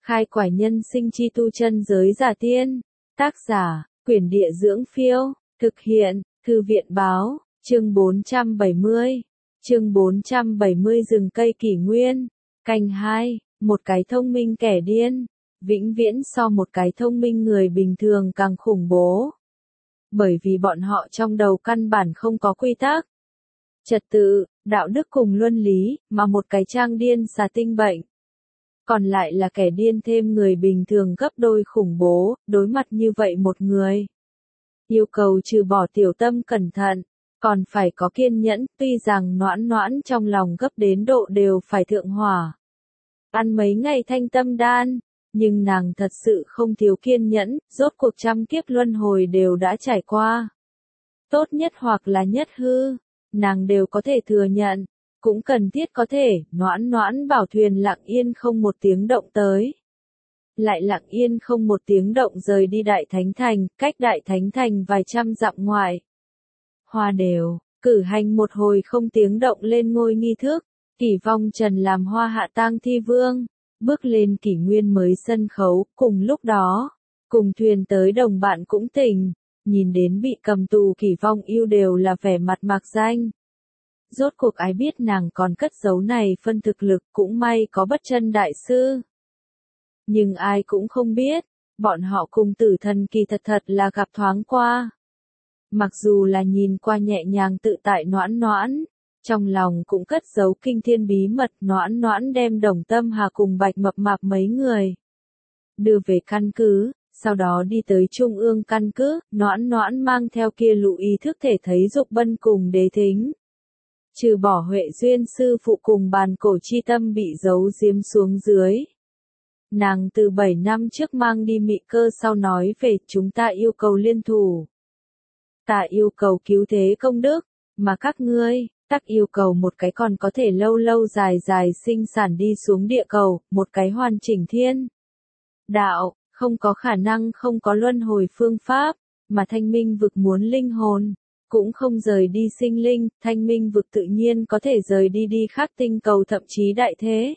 Khai quải nhân sinh chi tu chân giới giả tiên. Tác giả, Quyển Địa Dưỡng Phiêu. Thực hiện, Thư viện Báo. Chương 470. Chương 470 Rừng cây kỷ nguyên. Canh 2. Một cái thông minh kẻ điên. Vĩnh viễn so một cái thông minh người bình thường càng khủng bố. Bởi vì bọn họ trong đầu căn bản không có quy tắc, trật tự, đạo đức cùng luân lý, mà một cái trang điên xà tinh bệnh. Còn lại là kẻ điên thêm người bình thường gấp đôi khủng bố, đối mặt như vậy một người. Yêu cầu trừ bỏ tiểu tâm cẩn thận, còn phải có kiên nhẫn, tuy rằng noãn noãn trong lòng gấp đến độ đều phải thượng hỏa. Ăn mấy ngày thanh tâm đan, nhưng nàng thật sự không thiếu kiên nhẫn, rốt cuộc trăm kiếp luân hồi đều đã trải qua. Tốt nhất hoặc là nhất hư, nàng đều có thể thừa nhận, cũng cần thiết có thể, noãn noãn bảo thuyền lặng yên không một tiếng động tới. Lại lặng yên không một tiếng động rời đi Đại Thánh Thành, cách Đại Thánh Thành vài trăm dặm ngoài. Hoa đều, cử hành một hồi không tiếng động lên ngôi nghi thức, Kỷ Vong Trần làm Hoa Hạ tang thi vương, bước lên kỷ nguyên mới sân khấu, cùng lúc đó, cùng thuyền tới đồng bạn cũng tỉnh, nhìn đến bị cầm tù Kỷ Vong yêu đều là vẻ mặt mạc danh. Rốt cuộc ai biết nàng còn cất giấu này phân thực lực, cũng may có Bất Chân đại sư. Nhưng ai cũng không biết, bọn họ cùng Tử Thần kỳ thật là gặp thoáng qua. Mặc dù là nhìn qua nhẹ nhàng tự tại noãn noãn, trong lòng cũng cất giấu kinh thiên bí mật. Noãn noãn đem Đồng Tâm Hà cùng Bạch Mập Mạp mấy người đưa về căn cứ, sau đó đi tới trung ương căn cứ, noãn noãn mang theo kia lũ ý thức thể thấy Dục Bân cùng Đế Thính. Trừ bỏ Huệ Duyên sư phụ cùng Bàn Cổ chi tâm bị giấu giếm xuống dưới. Nàng từ 7 năm trước mang đi Mị Cơ sau nói về chúng ta yêu cầu liên thủ. Ta yêu cầu cứu thế công đức, mà các ngươi, tắc yêu cầu một cái còn có thể lâu lâu dài dài sinh sản đi xuống địa cầu, một cái hoàn chỉnh thiên đạo, không có khả năng không có luân hồi phương pháp, mà Thanh Minh vực muốn linh hồn, cũng không rời đi sinh linh, Thanh Minh vực tự nhiên có thể rời đi khác tinh cầu thậm chí đại thế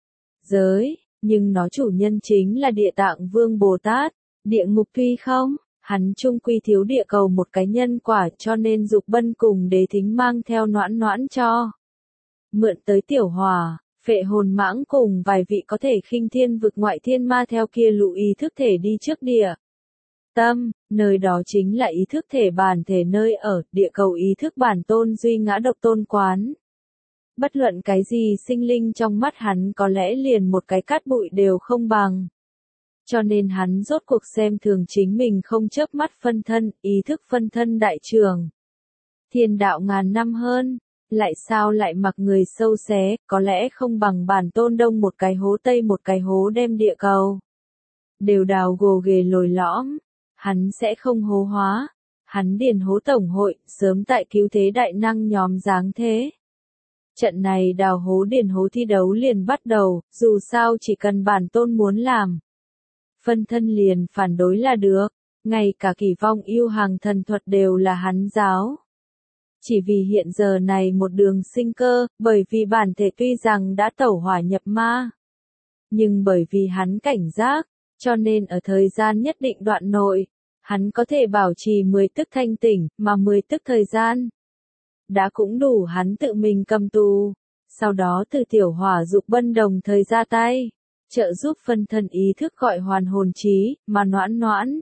giới, nhưng nó chủ nhân chính là Địa Tạng Vương Bồ Tát. Địa ngục tuy không, hắn chung quy thiếu địa cầu một cái nhân quả, cho nên Dục Bân cùng Đế Thính mang theo noãn noãn cho mượn tới tiểu hỏa, Phệ Hồn Mãng cùng vài vị có thể khinh thiên vực ngoại thiên ma theo kia lũ ý thức thể đi trước địa tâm, nơi đó chính là ý thức thể bản thể nơi ở, địa cầu ý thức bản tôn duy ngã độc tôn quán. Bất luận cái gì sinh linh trong mắt hắn có lẽ liền một cái cát bụi đều không bằng. Cho nên hắn rốt cuộc xem thường chính mình không chớp mắt phân thân, ý thức phân thân đại trường. Thiên đạo ngàn năm hơn, lại sao lại mặc người sâu xé, có lẽ không bằng bản tôn đông một cái hố tây một cái hố đem địa cầu. Đều đào gồ ghề lồi lõm, hắn sẽ không hố hóa, hắn điền hố tổng hội, sớm tại cứu thế đại năng nhóm giáng thế. Trận này đào hố điền hố thi đấu liền bắt đầu, dù sao chỉ cần bản tôn muốn làm. Phân thân liền phản đối là được, ngay cả Kỷ Vong yêu hàng thần thuật đều là hắn giáo. Chỉ vì hiện giờ này một đường sinh cơ, bởi vì bản thể tuy rằng đã tẩu hỏa nhập ma. Nhưng bởi vì hắn cảnh giác, cho nên ở thời gian nhất định đoạn nội, hắn có thể bảo trì 10 tức thanh tỉnh, mà 10 tức thời gian đã cũng đủ hắn tự mình cầm tù. Sau đó từ tiểu hỏa Dục Bân đồng thời ra tay, trợ giúp phân thân ý thức gọi hoàn hồn trí, mà noãn noãn.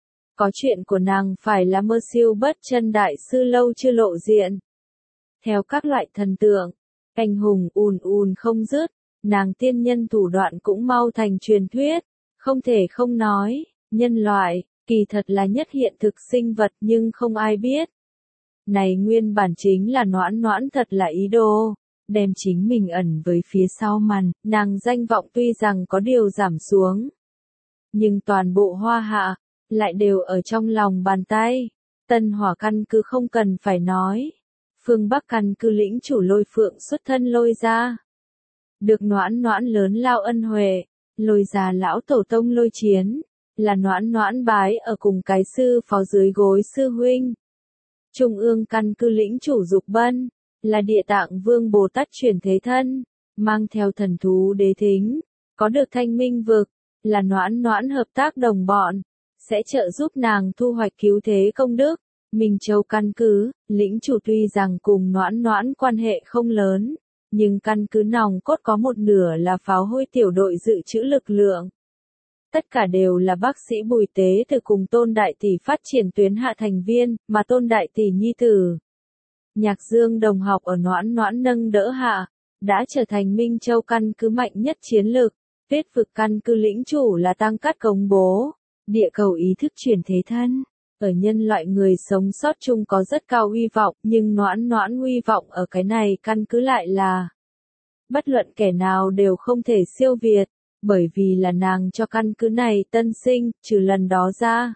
Có chuyện của nàng phải là mơ siêu Bất Chân đại sư lâu chưa lộ diện. Theo các loại thần tượng, anh hùng ùn không dứt, nàng tiên nhân thủ đoạn cũng mau thành truyền thuyết, không thể không nói, nhân loại, kỳ thật là nhất hiện thực sinh vật nhưng không ai biết. Này nguyên bản chính là noãn noãn thật là ý đồ, đem chính mình ẩn với phía sau màn, nàng danh vọng tuy rằng có điều giảm xuống. Nhưng toàn bộ Hoa Hạ, lại đều ở trong lòng bàn tay. Tân Hỏa căn cứ không cần phải nói. Phương Bắc căn cứ lĩnh chủ Lôi Phượng xuất thân Lôi gia. Được noãn noãn lớn lao ân huệ, Lôi gia lão tổ tông Lôi Chiến, là noãn noãn bái ở cùng cái sư phó dưới gối sư huynh. Trung ương căn cứ lĩnh chủ Dục Bân, là Địa Tạng Vương Bồ Tát chuyển thế thân, mang theo thần thú Đế Thính, có được Thanh Minh vực, là Noãn Noãn hợp tác đồng bọn, sẽ trợ giúp nàng thu hoạch cứu thế công đức. Minh Châu căn cứ, lĩnh chủ tuy rằng cùng Noãn Noãn quan hệ không lớn, nhưng căn cứ nòng cốt có một nửa là pháo hôi tiểu đội dự trữ lực lượng. Tất cả đều là bác sĩ Bùi Tế từ cùng Tôn Đại Tỷ phát triển tuyến hạ thành viên, mà Tôn Đại Tỷ nhi tử. Nhạc Dương đồng học ở Noãn Noãn nâng đỡ hạ, đã trở thành Minh Châu căn cứ mạnh nhất chiến lược. Tuyết vực căn cứ lĩnh chủ là Tăng Cát Cống Bố, địa cầu ý thức chuyển thế thân. Ở nhân loại người sống sót chung có rất cao uy vọng, nhưng Noãn Noãn uy vọng ở cái này căn cứ lại là bất luận kẻ nào đều không thể siêu việt, bởi vì là nàng cho căn cứ này tân sinh, trừ lần đó ra.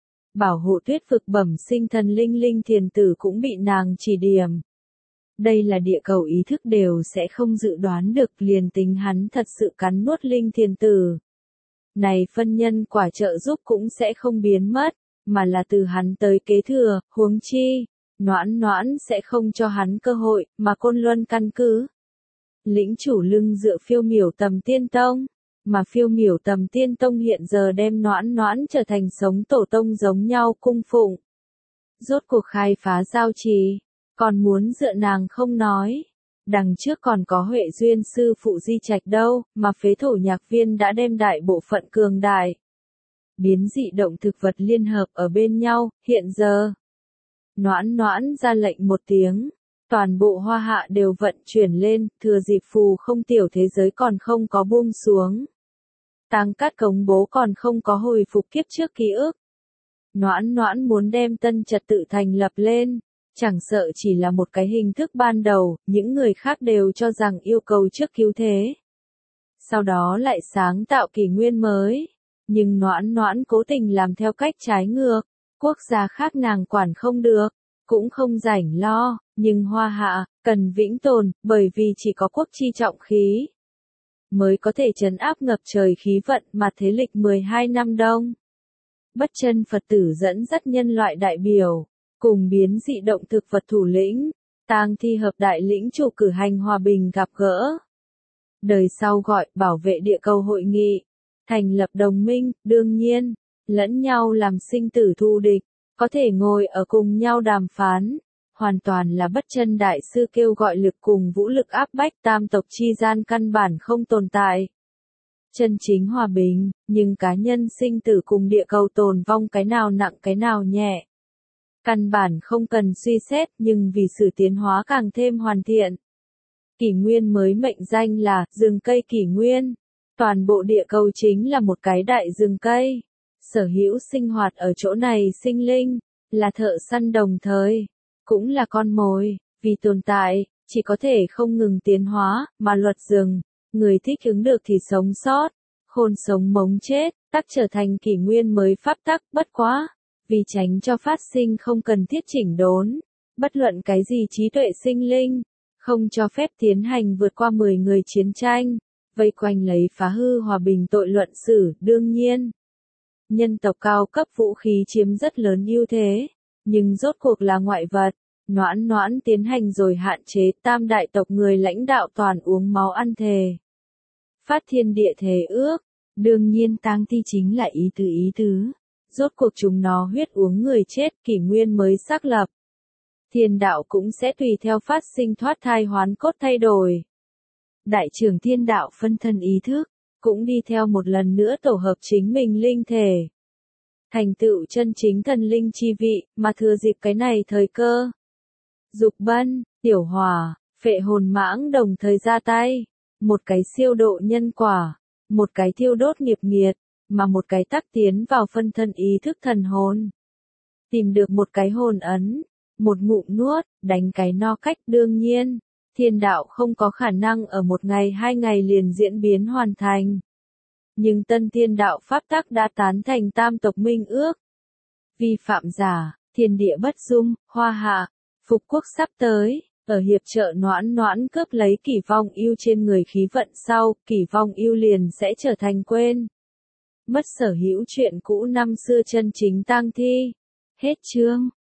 Bảo hộ tuyết vực bẩm sinh thần linh linh thiền tử cũng bị nàng chỉ điểm. Đây là địa cầu ý thức đều sẽ không dự đoán được, liền tính hắn thật sự cắn nuốt linh thiền tử. Này phân nhân quả trợ giúp cũng sẽ không biến mất, mà là từ hắn tới kế thừa, huống chi. Noãn Noãn sẽ không cho hắn cơ hội, mà Côn Luân căn cứ. Lĩnh chủ lưng dựa Phiêu Miểu Tầm Tiên Tông, mà Phiêu Miểu Tầm Tiên Tông hiện giờ đem Noãn Noãn trở thành sống tổ tông giống nhau cung phụng. Rốt cuộc khai phá giao trì, còn muốn dựa nàng không nói. Đằng trước còn có Huệ Duyên sư phụ di trạch đâu, mà phế thổ nhạc viên đã đem đại bộ phận cường đại. Biến dị động thực vật liên hợp ở bên nhau, hiện giờ. Noãn Noãn ra lệnh một tiếng, toàn bộ hoa hạ đều vận chuyển lên, thừa dịp phù không tiểu thế giới còn không có buông xuống. Tăng Cát Cống Bố còn không có hồi phục kiếp trước ký ức. Noãn Noãn muốn đem tân trật tự thành lập lên, chẳng sợ chỉ là một cái hình thức ban đầu, những người khác đều cho rằng yêu cầu trước cứu thế. Sau đó lại sáng tạo kỷ nguyên mới. Nhưng Noãn Noãn cố tình làm theo cách trái ngược, quốc gia khác nàng quản không được, cũng không rảnh lo, nhưng hoa hạ, cần vĩnh tồn, bởi vì chỉ có quốc chi trọng khí, mới có thể trấn áp ngập trời khí vận mà thế lịch 12 năm đông. Bất chân Phật tử dẫn dắt nhân loại đại biểu, cùng biến dị động thực vật thủ lĩnh, tang thi hợp đại lĩnh chủ cử hành hòa bình gặp gỡ. Đời sau gọi bảo vệ địa cầu hội nghị. Thành lập đồng minh, đương nhiên, lẫn nhau làm sinh tử thù địch, có thể ngồi ở cùng nhau đàm phán, hoàn toàn là bất chân đại sư kêu gọi lực cùng vũ lực áp bách tam tộc chi gian căn bản không tồn tại. Chân chính hòa bình, nhưng cá nhân sinh tử cùng địa cầu tồn vong cái nào nặng cái nào nhẹ. Căn bản không cần suy xét nhưng vì sự tiến hóa càng thêm hoàn thiện. Kỷ nguyên mới mệnh danh là rừng cây kỷ nguyên. Toàn bộ địa cầu chính là một cái đại rừng cây. Sở hữu sinh hoạt ở chỗ này sinh linh, là thợ săn đồng thời, cũng là con mồi, vì tồn tại, chỉ có thể không ngừng tiến hóa, mà luật rừng, người thích ứng được thì sống sót, khôn sống mống chết, tắc trở thành kỷ nguyên mới pháp tắc, bất quá, vì tránh cho phát sinh không cần thiết chỉnh đốn, bất luận cái gì trí tuệ sinh linh, không cho phép tiến hành vượt qua 10 người chiến tranh. Vây quanh lấy phá hư hòa bình tội luận xử, đương nhiên. Nhân tộc cao cấp vũ khí chiếm rất lớn ưu thế, nhưng rốt cuộc là ngoại vật. Noãn Noãn tiến hành rồi hạn chế tam đại tộc người lãnh đạo toàn uống máu ăn thề. Phát thiên địa thề ước, đương nhiên tang thi chính là ý tứ. Rốt cuộc chúng nó huyết uống người chết, kỷ nguyên mới xác lập. Thiên đạo cũng sẽ tùy theo phát sinh thoát thai hoán cốt thay đổi. Đại trưởng thiên đạo phân thân ý thức, cũng đi theo một lần nữa tổ hợp chính mình linh thể. Thành tựu chân chính thần linh chi vị, mà thừa dịp cái này thời cơ. Dục Bân, Tiểu Hỏa, Phệ Hồn Mãng đồng thời ra tay. Một cái siêu độ nhân quả, một cái thiêu đốt nghiệp nghiệt, mà một cái tắc tiến vào phân thân ý thức thần hồn. Tìm được một cái hồn ấn, một ngụm nuốt, đánh cái no cách đương nhiên. Thiên đạo không có khả năng ở một ngày 2 ngày liền diễn biến hoàn thành. Nhưng tân thiên đạo pháp tắc đã tán thành tam tộc minh ước. Vi phạm giả, thiên địa bất dung, hoa hạ, phục quốc sắp tới, ở hiệp trợ Noãn Noãn cướp lấy Kỷ Vong Yêu trên người khí vận sau, Kỷ Vong Yêu liền sẽ trở thành quên. Mất sở hữu chuyện cũ năm xưa chân chính tang thi. Hết chương.